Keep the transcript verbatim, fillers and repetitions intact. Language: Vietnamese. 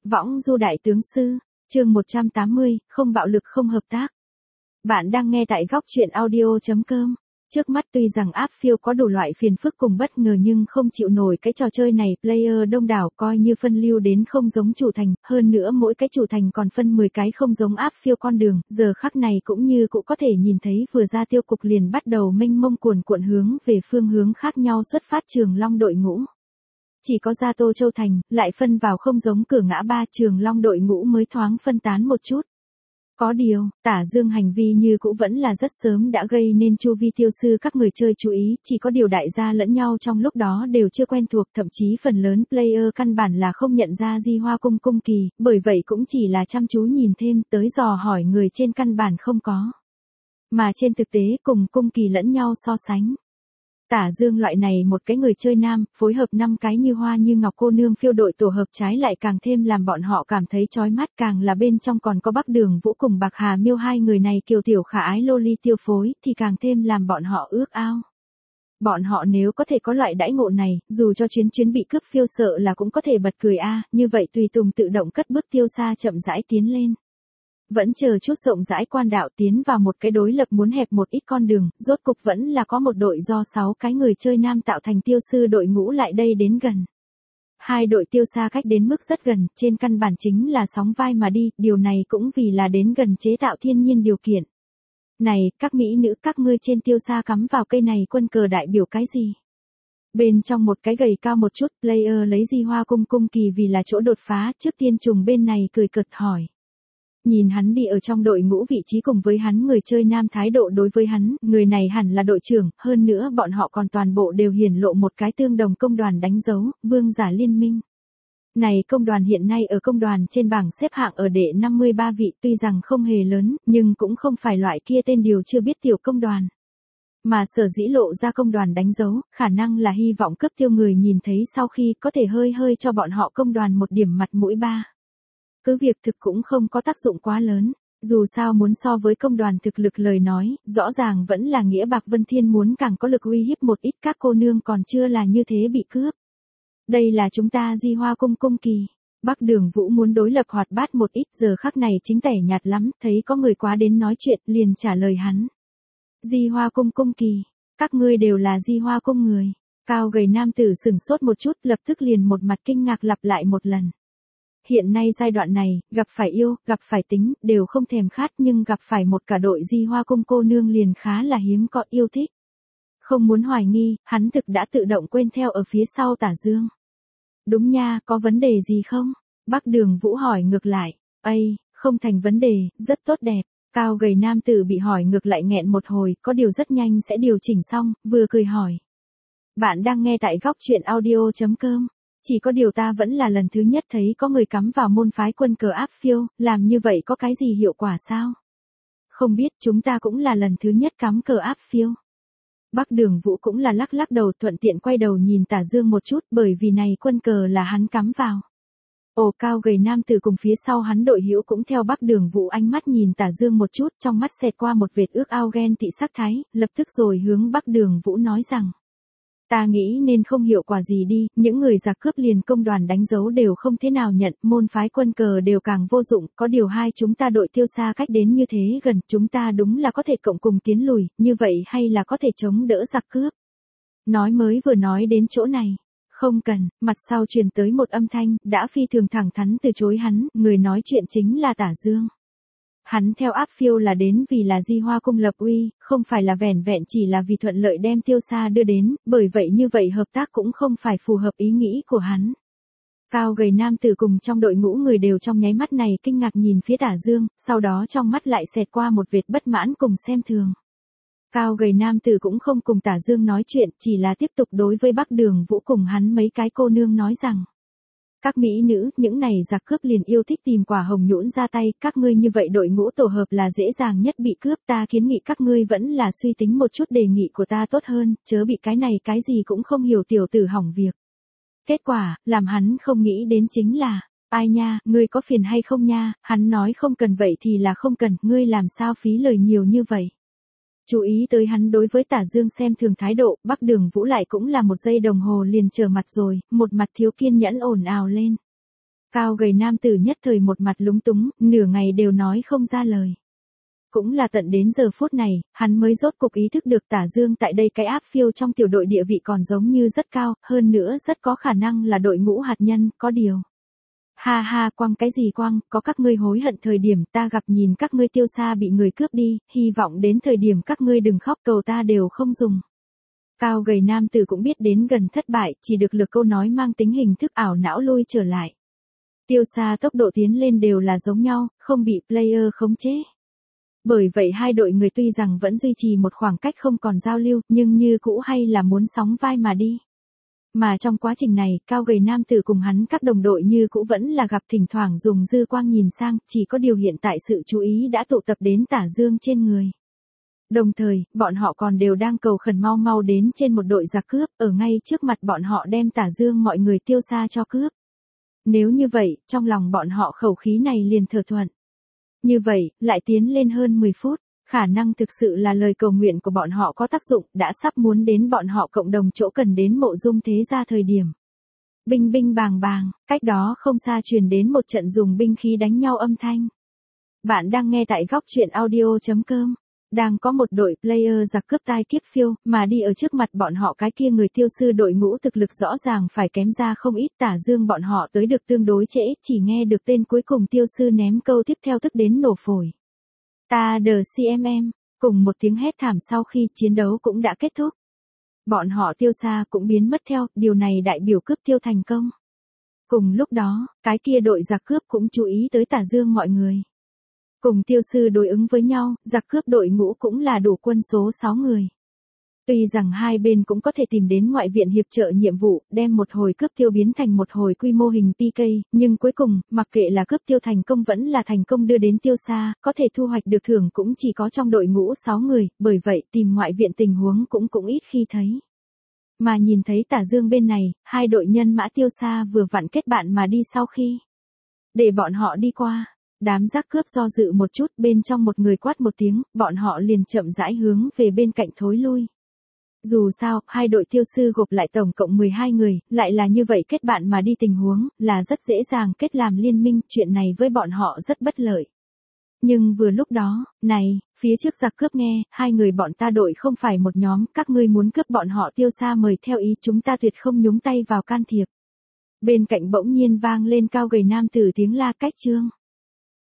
Võng du đại tướng sư, chương một trăm tám mươi, không bạo lực không hợp tác. Bạn đang nghe tại góc truyện audio chấm com. Trước mắt tuy rằng áp phiêu có đủ loại phiền phức cùng bất ngờ nhưng không chịu nổi cái trò chơi này, player đông đảo coi như phân lưu đến không giống chủ thành, hơn nữa mỗi cái chủ thành còn phân mười cái không giống áp phiêu con đường, giờ khắc này cũng như cũng có thể nhìn thấy vừa ra tiêu cục liền bắt đầu mênh mông cuồn cuộn hướng về phương hướng khác nhau xuất phát Trường Long đội ngũ. Chỉ có ra Tô Châu Thành, lại phân vào không giống cửa ngã ba Trường Long đội ngũ mới thoáng phân tán một chút. Có điều, Tả Dương hành vi như cũ vẫn là rất sớm đã gây nên chu vi tiêu sư các người chơi chú ý, chỉ có điều đại gia lẫn nhau trong lúc đó đều chưa quen thuộc, thậm chí phần lớn player căn bản là không nhận ra Di Hoa Cung Cung Kỳ, bởi vậy cũng chỉ là chăm chú nhìn thêm tới dò hỏi người trên căn bản không có. Mà trên thực tế cùng Cung Kỳ lẫn nhau so sánh. Tả Dương loại này một cái người chơi nam, phối hợp năm cái như hoa như ngọc cô nương phiêu đội tổ hợp trái lại càng thêm làm bọn họ cảm thấy chói mắt, càng là bên trong còn có Bắc Đường Vũ cùng Bạc Hà Miêu hai người này kiều tiểu khả ái loli tiêu phối thì càng thêm làm bọn họ ước ao. Bọn họ nếu có thể có loại đãi ngộ này, dù cho chuyến chuyến bị cướp phiêu sợ là cũng có thể bật cười a, như vậy tùy tùng tự động cất bước tiêu xa chậm rãi tiến lên. Vẫn chờ chút rộng rãi quan đạo tiến vào một cái đối lập muốn hẹp một ít con đường, rốt cục vẫn là có một đội do sáu cái người chơi nam tạo thành tiêu sư đội ngũ lại đây đến gần. Hai đội tiêu xa cách đến mức rất gần, trên căn bản chính là sóng vai mà đi, điều này cũng vì là đến gần chế tạo thiên nhiên điều kiện. Này, các mỹ nữ các ngươi trên tiêu xa cắm vào cây này quân cờ đại biểu cái gì? Bên trong một cái gầy cao một chút, player lấy Di Hoa Cung Cung Kỳ vì là chỗ đột phá, trước tiên trùng bên này cười cợt hỏi. Nhìn hắn đi ở trong đội ngũ vị trí cùng với hắn người chơi nam thái độ đối với hắn, người này hẳn là đội trưởng, hơn nữa bọn họ còn toàn bộ đều hiển lộ một cái tương đồng công đoàn đánh dấu, vương giả liên minh. Này công đoàn hiện nay ở công đoàn trên bảng xếp hạng ở đệ năm mươi ba vị, tuy rằng không hề lớn, nhưng cũng không phải loại kia tên điều chưa biết tiểu công đoàn. Mà sở dĩ lộ ra công đoàn đánh dấu, khả năng là hy vọng cấp tiêu người nhìn thấy sau khi có thể hơi hơi cho bọn họ công đoàn một điểm mặt mũi ba. Cứ việc thực cũng không có tác dụng quá lớn, dù sao muốn so với công đoàn thực lực lời nói, rõ ràng vẫn là Nghĩa Bạc Vân Thiên muốn càng có lực uy hiếp một ít, các cô nương còn chưa là như thế bị cướp. Đây là chúng ta Di Hoa Cung Cung Kỳ. Bắc Đường Vũ muốn đối lập hoạt bát một ít, giờ khắc này chính tẻ nhạt lắm, thấy có người quá đến nói chuyện, liền trả lời hắn. Di Hoa Cung Cung Kỳ, các ngươi đều là Di Hoa Cung người. Cao gầy nam tử sừng sốt một chút, lập tức liền một mặt kinh ngạc lặp lại một lần. Hiện nay giai đoạn này, gặp phải yêu, gặp phải tính, đều không thèm khát, nhưng gặp phải một cả đội Di Hoa Cung cô nương liền khá là hiếm có yêu thích. Không muốn hoài nghi, hắn thực đã tự động quên theo ở phía sau Tả Dương. Đúng nha, có vấn đề gì không? Bắc Đường Vũ hỏi ngược lại. Ây, không thành vấn đề, rất tốt đẹp. Cao gầy nam tử bị hỏi ngược lại nghẹn một hồi, có điều rất nhanh sẽ điều chỉnh xong, vừa cười hỏi. Bạn đang nghe tại góc truyện audio chấm com. Chỉ có điều ta vẫn là lần thứ nhất thấy có người cắm vào môn phái quân cờ áp phiêu, làm như vậy có cái gì hiệu quả sao? Không biết, chúng ta cũng là lần thứ nhất cắm cờ áp phiêu. Bắc Đường Vũ cũng là lắc lắc đầu, thuận tiện quay đầu nhìn Tả Dương một chút, bởi vì này quân cờ là hắn cắm vào. Ồ, cao gầy nam tử cùng phía sau hắn đội hữu cũng theo Bắc Đường Vũ ánh mắt nhìn Tả Dương một chút, trong mắt xẹt qua một vệt ước ao ghen tị sắc thái, lập tức rồi hướng Bắc Đường Vũ nói rằng. Ta nghĩ nên không hiệu quả gì đi, những người giặc cướp liền công đoàn đánh dấu đều không thế nào nhận, môn phái quân cờ đều càng vô dụng, có điều hai chúng ta đội tiêu xa cách đến như thế gần, chúng ta đúng là có thể cộng cùng tiến lùi, như vậy hay là có thể chống đỡ giặc cướp. Nói mới vừa nói đến chỗ này, không cần, mặt sau truyền tới một âm thanh, đã phi thường thẳng thắn từ chối hắn, người nói chuyện chính là Tả Dương. Hắn theo áp phiêu là đến vì là Di Hoa Cung lập uy, không phải là vẻn vẹn chỉ là vì thuận lợi đem tiêu xa đưa đến, bởi vậy như vậy hợp tác cũng không phải phù hợp ý nghĩ của hắn. Cao gầy nam tử cùng trong đội ngũ người đều trong nháy mắt này kinh ngạc nhìn phía Tả Dương, sau đó trong mắt lại xẹt qua một vệt bất mãn cùng xem thường. Cao gầy nam tử cũng không cùng Tả Dương nói chuyện, chỉ là tiếp tục đối với Bắc Đường Vũ cùng hắn mấy cái cô nương nói rằng. Các mỹ nữ, những này giặc cướp liền yêu thích tìm quả hồng nhũn ra tay, các ngươi như vậy đội ngũ tổ hợp là dễ dàng nhất bị cướp, ta kiến nghị các ngươi vẫn là suy tính một chút đề nghị của ta tốt hơn, chớ bị cái này cái gì cũng không hiểu tiểu tử hỏng việc. Kết quả, làm hắn không nghĩ đến chính là, ai nha, ngươi có phiền hay không nha, hắn nói không cần vậy thì là không cần, ngươi làm sao phí lời nhiều như vậy. Chú ý tới hắn đối với Tả Dương xem thường thái độ, Bắc Đường Vũ lại cũng là một giây đồng hồ liền trở mặt rồi, một mặt thiếu kiên nhẫn ồn ào lên. Cao gầy nam tử nhất thời một mặt lúng túng, nửa ngày đều nói không ra lời. Cũng là tận đến giờ phút này, hắn mới rốt cục ý thức được Tả Dương tại đây cái áp phiêu trong tiểu đội địa vị còn giống như rất cao, hơn nữa rất có khả năng là đội ngũ hạt nhân, có điều. Ha ha, quăng cái gì quăng, có các ngươi hối hận thời điểm ta gặp nhìn các ngươi Tiêu Sa bị người cướp đi, hy vọng đến thời điểm các ngươi đừng khóc cầu ta đều không dùng. Cao gầy nam tử cũng biết đến gần thất bại, chỉ được lược câu nói mang tính hình thức ảo não lui trở lại. Tiêu Sa tốc độ tiến lên đều là giống nhau, không bị player khống chế. Bởi vậy hai đội người tuy rằng vẫn duy trì một khoảng cách không còn giao lưu, nhưng như cũ hay là muốn sóng vai mà đi. Mà trong quá trình này, cao gầy nam tử cùng hắn các đồng đội như cũ vẫn là gặp thỉnh thoảng dùng dư quang nhìn sang, chỉ có điều hiện tại sự chú ý đã tụ tập đến Tả Dương trên người. Đồng thời, bọn họ còn đều đang cầu khẩn mau mau đến trên một đội giặc cướp, ở ngay trước mặt bọn họ đem Tả Dương mọi người Tiêu Sa cho cướp. Nếu như vậy, trong lòng bọn họ khẩu khí này liền thở thuận. Như vậy, lại tiến lên hơn mười phút, khả năng thực sự là lời cầu nguyện của bọn họ có tác dụng, đã sắp muốn đến bọn họ cộng đồng chỗ cần đến mộ dung thế gia thời điểm. Binh binh bàng bàng, cách đó không xa truyền đến một trận dùng binh khí đánh nhau âm thanh. Bạn đang nghe tại góc truyện audio chấm com. Đang có một đội player giặc cướp tai kiếp phiêu, mà đi ở trước mặt bọn họ cái kia người Tiêu sư đội ngũ thực lực rõ ràng phải kém ra không ít. Tả Dương bọn họ tới được tương đối trễ, chỉ nghe được tên cuối cùng Tiêu sư ném câu tiếp theo tức đến nổ phổi. Ta đờ xê em em, cùng một tiếng hét thảm sau khi chiến đấu cũng đã kết thúc. Bọn họ Tiêu Sa cũng biến mất theo, điều này đại biểu cướp tiêu thành công. Cùng lúc đó, cái kia đội giặc cướp cũng chú ý tới Tả Dương mọi người. Cùng Tiêu sư đối ứng với nhau, giặc cướp đội ngũ cũng là đủ quân số sáu người. Tuy rằng hai bên cũng có thể tìm đến ngoại viện hiệp trợ nhiệm vụ, đem một hồi cướp tiêu biến thành một hồi quy mô hình pê ca, nhưng cuối cùng, mặc kệ là cướp tiêu thành công vẫn là thành công đưa đến Tiêu Sa, có thể thu hoạch được thưởng cũng chỉ có trong đội ngũ sáu người, bởi vậy tìm ngoại viện tình huống cũng cũng ít khi thấy. Mà nhìn thấy Tả Dương bên này, hai đội nhân mã Tiêu Sa vừa vặn kết bạn mà đi sau khi. Để bọn họ đi qua. Đám giặc cướp do dự một chút, bên trong một người quát một tiếng, bọn họ liền chậm rãi hướng về bên cạnh thối lui. Dù sao, hai đội Tiêu sư gộp lại tổng cộng mười hai người, lại là như vậy kết bạn mà đi tình huống, là rất dễ dàng kết làm liên minh, chuyện này với bọn họ rất bất lợi. Nhưng vừa lúc đó, này, phía trước giặc cướp nghe, hai người bọn ta đội không phải một nhóm, các ngươi muốn cướp bọn họ Tiêu Sa mời theo ý chúng ta tuyệt không nhúng tay vào can thiệp. Bên cạnh bỗng nhiên vang lên cao gầy nam tử tiếng la cách trương.